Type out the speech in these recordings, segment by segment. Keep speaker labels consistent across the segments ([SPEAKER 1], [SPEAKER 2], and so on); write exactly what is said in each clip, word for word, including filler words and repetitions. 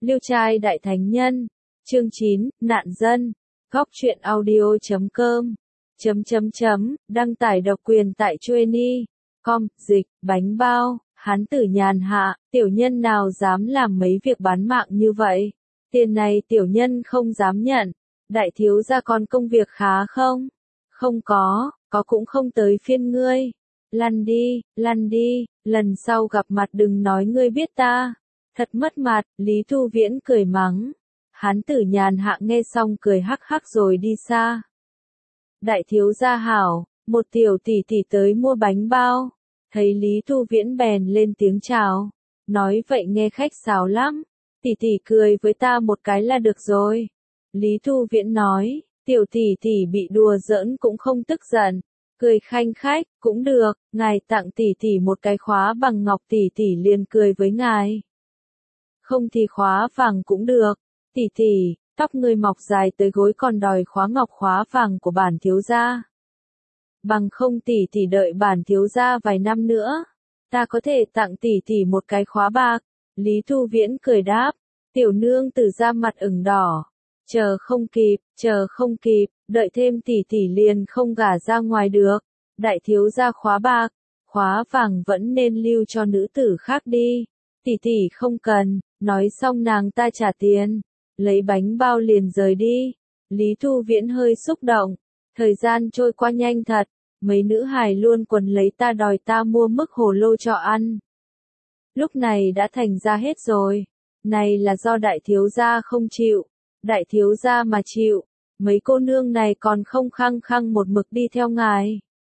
[SPEAKER 1] Liêu trai đại thánh nhân. Chương chín, nạn dân. Góc truyện audio chấm com. Chấm chấm chấm, đăng tải độc quyền tại chueni. Com, dịch, bánh bao, hán tử nhàn hạ, tiểu nhân nào dám làm mấy việc bán mạng như vậy. Tiền này tiểu nhân không dám nhận. Đại thiếu gia còn công việc khá không? Không có, có cũng không tới phiên ngươi. Lăn đi, lăn đi, lần sau gặp mặt đừng nói ngươi biết ta. Thật mất mặt, Lý Thu Viễn cười mắng. Hán tử nhàn hạ nghe xong cười hắc hắc rồi đi xa. Đại thiếu gia hảo, một tiểu tỷ tỷ tới mua bánh bao. Thấy Lý Thu Viễn bèn lên tiếng chào. Nói vậy nghe khách sáo lắm. Tỷ tỷ cười với ta một cái là được rồi. Lý Thu Viễn nói, tiểu tỷ tỷ bị đùa giỡn cũng không tức giận. Cười khanh khách, cũng được, ngài tặng tỷ tỷ một cái khóa bằng ngọc tỷ tỷ liền cười với ngài. Không thì khóa vàng cũng được, tỷ tỷ, tóc ngươi mọc dài tới gối còn đòi khóa ngọc khóa vàng của bản thiếu gia. Bằng không tỷ tỷ đợi bản thiếu gia vài năm nữa, ta có thể tặng tỷ tỷ một cái khóa bạc. Lý Thu Viễn cười đáp, tiểu nương tử ra mặt ửng đỏ. Chờ không kịp, chờ không kịp, đợi thêm tỷ tỷ liền không gả ra ngoài được. Đại thiếu gia khóa bạc, khóa vàng vẫn nên lưu cho nữ tử khác đi. Tỷ tỷ không cần, nói xong nàng ta trả tiền, lấy bánh bao liền rời đi. Lý Thu Viễn hơi xúc động, thời gian trôi qua nhanh thật, mấy nữ hài luôn quần lấy ta đòi ta mua mức hồ lô cho ăn. Lúc này đã thành ra hết rồi, này là do đại thiếu gia không chịu. Đại thiếu gia mà chịu, mấy cô nương này còn không khăng khăng một mực đi theo ngài.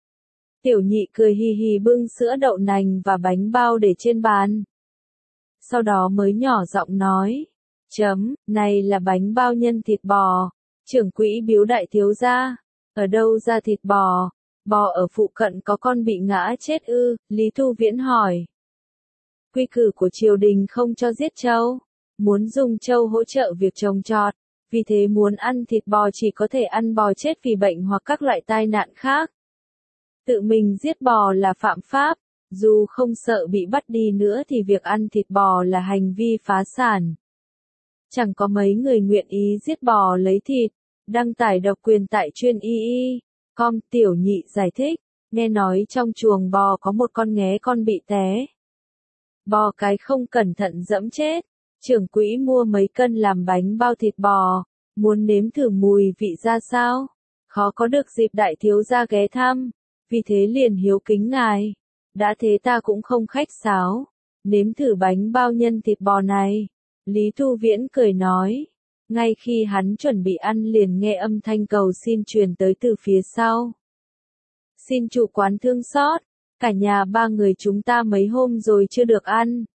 [SPEAKER 1] Tiểu nhị cười hì hì bưng sữa đậu nành và bánh bao để trên bàn. Sau đó mới nhỏ giọng nói, chấm, này là bánh bao nhân thịt bò, trưởng quỹ biếu đại thiếu gia, ở đâu ra thịt bò, bò ở phụ cận có con bị ngã chết ư, Lý Thu Viễn hỏi. Quy củ của triều đình không cho giết trâu. Muốn dùng trâu hỗ trợ việc trồng trọt, vì thế muốn ăn thịt bò chỉ có thể ăn bò chết vì bệnh hoặc các loại tai nạn khác. Tự mình giết bò là phạm pháp, dù không sợ bị bắt đi nữa thì việc ăn thịt bò là hành vi phá sản. Chẳng có mấy người nguyện ý giết bò lấy thịt, đăng tải độc quyền tại chuyên y y. Com, tiểu nhị giải thích, nghe nói trong chuồng bò có một con nghé con bị té. Bò cái không cẩn thận dẫm chết. Trưởng quỹ mua mấy cân làm bánh bao thịt bò, muốn nếm thử mùi vị ra sao? Khó có được dịp đại thiếu gia ghé thăm, vì thế liền hiếu kính ngài. Đã thế ta cũng không khách sáo, nếm thử bánh bao nhân thịt bò này. Lý Thu Viễn cười nói, ngay khi hắn chuẩn bị ăn liền nghe âm thanh cầu xin truyền tới từ phía sau. Xin chủ quán thương xót, cả nhà ba người chúng ta mấy hôm rồi chưa được ăn.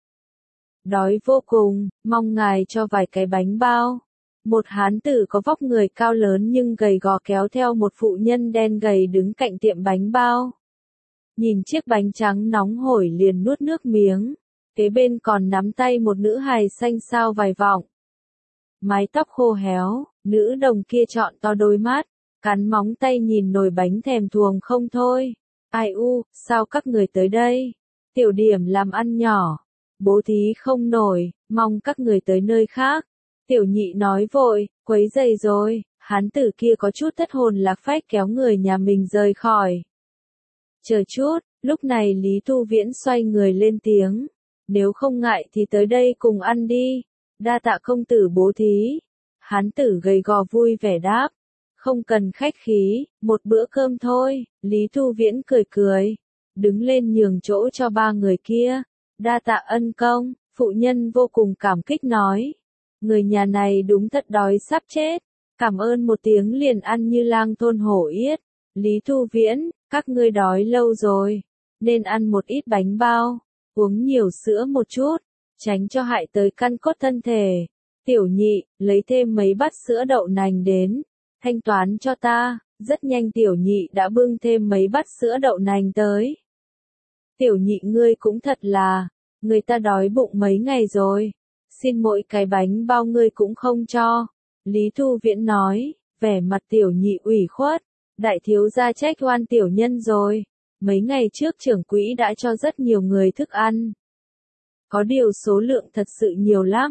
[SPEAKER 1] Đói vô cùng, mong ngài cho vài cái bánh bao. Một hán tử có vóc người cao lớn nhưng gầy gò kéo theo một phụ nhân đen gầy đứng cạnh tiệm bánh bao. Nhìn chiếc bánh trắng nóng hổi liền nuốt nước miếng. Kế bên còn nắm tay một nữ hài xanh xao vài vọng. Mái tóc khô héo, nữ đồng kia trọn to đôi mắt, cắn móng tay nhìn nồi bánh thèm thuồng không thôi. Ai u, sao các người tới đây? Tiểu điểm làm ăn nhỏ. Bố thí không nổi, mong các người tới nơi khác. Tiểu nhị nói vội, quấy rầy rồi, hán tử kia có chút thất hồn lạc phách kéo người nhà mình rời khỏi. Chờ chút, lúc này Lý Thu Viễn xoay người lên tiếng. Nếu không ngại thì tới đây cùng ăn đi. Đa tạ công tử bố thí. Hán tử gầy gò vui vẻ đáp. Không cần khách khí, một bữa cơm thôi. Lý Thu Viễn cười cười. Đứng lên nhường chỗ cho ba người kia. Đa tạ ân công, phụ nhân vô cùng cảm kích nói. Người nhà này đúng thật đói sắp chết. Cảm ơn một tiếng liền ăn như lang thôn hổ yết. Lý Thu Viễn, các ngươi đói lâu rồi. Nên ăn một ít bánh bao, uống nhiều sữa một chút, tránh cho hại tới căn cốt thân thể. Tiểu nhị, lấy thêm mấy bát sữa đậu nành đến. Thanh toán cho ta. Rất nhanh tiểu nhị đã bưng thêm mấy bát sữa đậu nành tới. Tiểu nhị ngươi cũng thật là, người ta đói bụng mấy ngày rồi, xin mỗi cái bánh bao ngươi cũng không cho. Lý Thu Viễn nói, vẻ mặt tiểu nhị ủy khuất, đại thiếu gia trách oan tiểu nhân rồi, mấy ngày trước trưởng quỹ đã cho rất nhiều người thức ăn. Có điều số lượng thật sự nhiều lắm,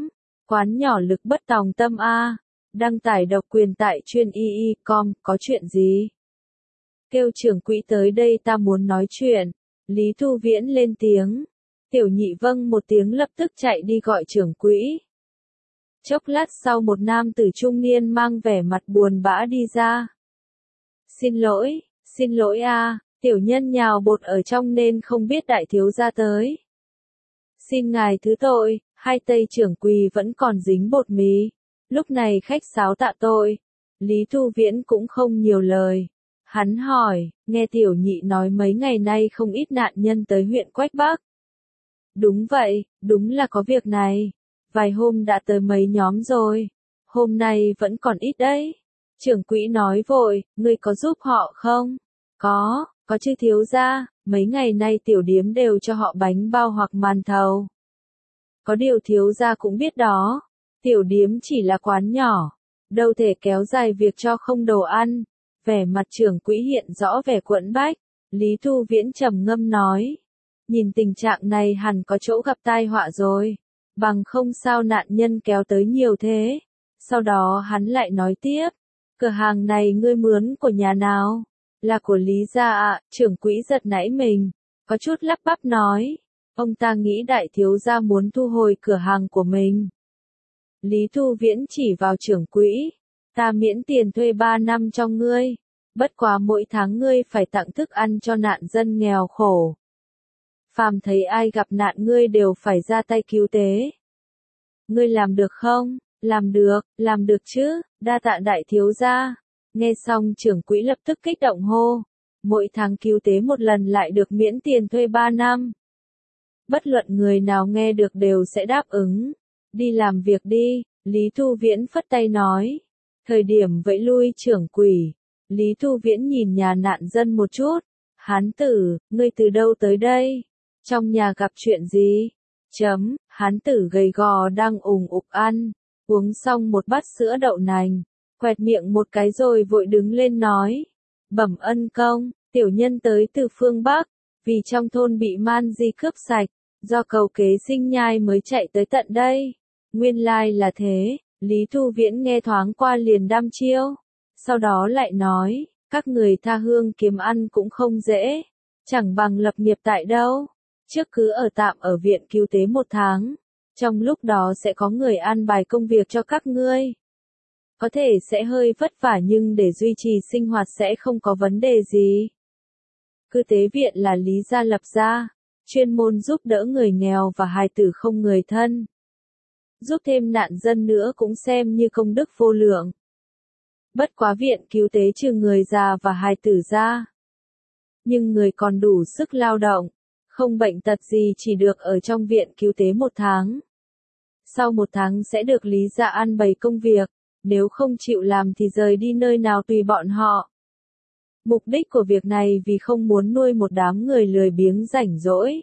[SPEAKER 1] Quán nhỏ lực bất tòng tâm a. Đăng tải độc quyền tại chuyên y y chấm com, có chuyện gì? Kêu trưởng quỹ tới đây ta muốn nói chuyện. Lý Thu Viễn lên tiếng. Tiểu nhị vâng một tiếng lập tức chạy đi gọi trưởng quỹ. Chốc lát sau một nam tử trung niên mang vẻ mặt buồn bã đi ra. Xin lỗi, xin lỗi a, tiểu nhân nhào bột ở trong nên không biết đại thiếu gia tới. Xin ngài thứ tội, hai tay trưởng quỳ vẫn còn dính bột mì. Lúc này khách sáo tạ tội. Lý Thu Viễn cũng không nhiều lời. Hắn hỏi, nghe tiểu nhị nói mấy ngày nay không ít nạn nhân tới huyện Quách Bắc. Đúng vậy, đúng là có việc này. Vài hôm đã tới mấy nhóm rồi. Hôm nay vẫn còn ít đấy. Trưởng quỹ nói vội, ngươi có giúp họ không? Có, có chứ thiếu gia, mấy ngày nay tiểu điếm đều cho họ bánh bao hoặc màn thầu. Có điều thiếu gia cũng biết đó, tiểu điếm chỉ là quán nhỏ, đâu thể kéo dài việc cho không đồ ăn. Vẻ mặt trưởng quỹ hiện rõ vẻ quẫn bách, Lý Thu Viễn trầm ngâm nói. Nhìn tình trạng này hẳn có chỗ gặp tai họa rồi, bằng không sao nạn nhân kéo tới nhiều thế. Sau đó hắn lại nói tiếp, cửa hàng này ngươi mướn của nhà nào? Là của Lý gia ạ. Trưởng quỹ giật nảy mình, có chút lắp bắp nói, ông ta nghĩ đại thiếu gia muốn thu hồi cửa hàng của mình. Lý Thu Viễn chỉ vào trưởng quỹ, ta miễn tiền thuê ba năm cho ngươi, bất quá mỗi tháng ngươi phải tặng thức ăn cho nạn dân nghèo khổ. Phàm thấy ai gặp nạn ngươi đều phải ra tay cứu tế. Ngươi làm được không? Làm được, làm được chứ, đa tạ đại thiếu gia. Nghe xong trưởng quỹ lập tức kích động hô. Mỗi tháng cứu tế một lần lại được miễn tiền thuê ba năm. Bất luận người nào nghe được đều sẽ đáp ứng. Đi làm việc đi, Lý Thu Viễn phất tay nói. Thời điểm vẫy lui trưởng quỷ, Lý Thu Viễn nhìn nhà nạn dân một chút. Hán tử, ngươi từ đâu tới đây? Trong nhà gặp chuyện gì? Chấm, hán tử gầy gò đang ủng ục ăn, uống xong một bát sữa đậu nành, quẹt miệng một cái rồi vội đứng lên nói. Bẩm ân công, tiểu nhân tới từ phương Bắc, vì trong thôn bị man di cướp sạch, do cầu kế sinh nhai mới chạy tới tận đây. Nguyên lai là thế, Lý Thu Viễn nghe thoáng qua liền đăm chiêu, sau đó lại nói, các người tha hương kiếm ăn cũng không dễ, chẳng bằng lập nghiệp tại đâu. Trước cứ ở tạm ở viện cứu tế một tháng, trong lúc đó sẽ có người an bài công việc cho các ngươi. Có thể sẽ hơi vất vả nhưng để duy trì sinh hoạt sẽ không có vấn đề gì. Cứu tế viện là Lý gia lập ra, chuyên môn giúp đỡ người nghèo và hài tử không người thân. Giúp thêm nạn dân nữa cũng xem như công đức vô lượng. Bất quá viện cứu tế trừ người già và hài tử ra. Nhưng người còn đủ sức lao động, không bệnh tật gì chỉ được ở trong viện cứu tế một tháng. Sau một tháng sẽ được Lý gia an bày công việc, nếu không chịu làm thì rời đi nơi nào tùy bọn họ. Mục đích của việc này vì không muốn nuôi một đám người lười biếng rảnh rỗi.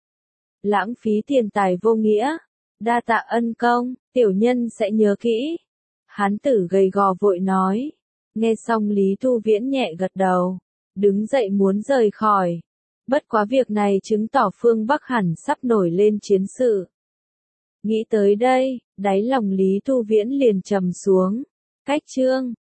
[SPEAKER 1] Lãng phí tiền tài vô nghĩa. Đa tạ ân công, tiểu nhân sẽ nhớ kỹ. Hán tử gầy gò vội nói. Nghe xong Lý Thu Viễn nhẹ gật đầu, đứng dậy muốn rời khỏi. Bất quá việc này chứng tỏ phương Bắc hẳn sắp nổi lên chiến sự. Nghĩ tới đây, đáy lòng Lý Thu Viễn liền trầm xuống. Cách chương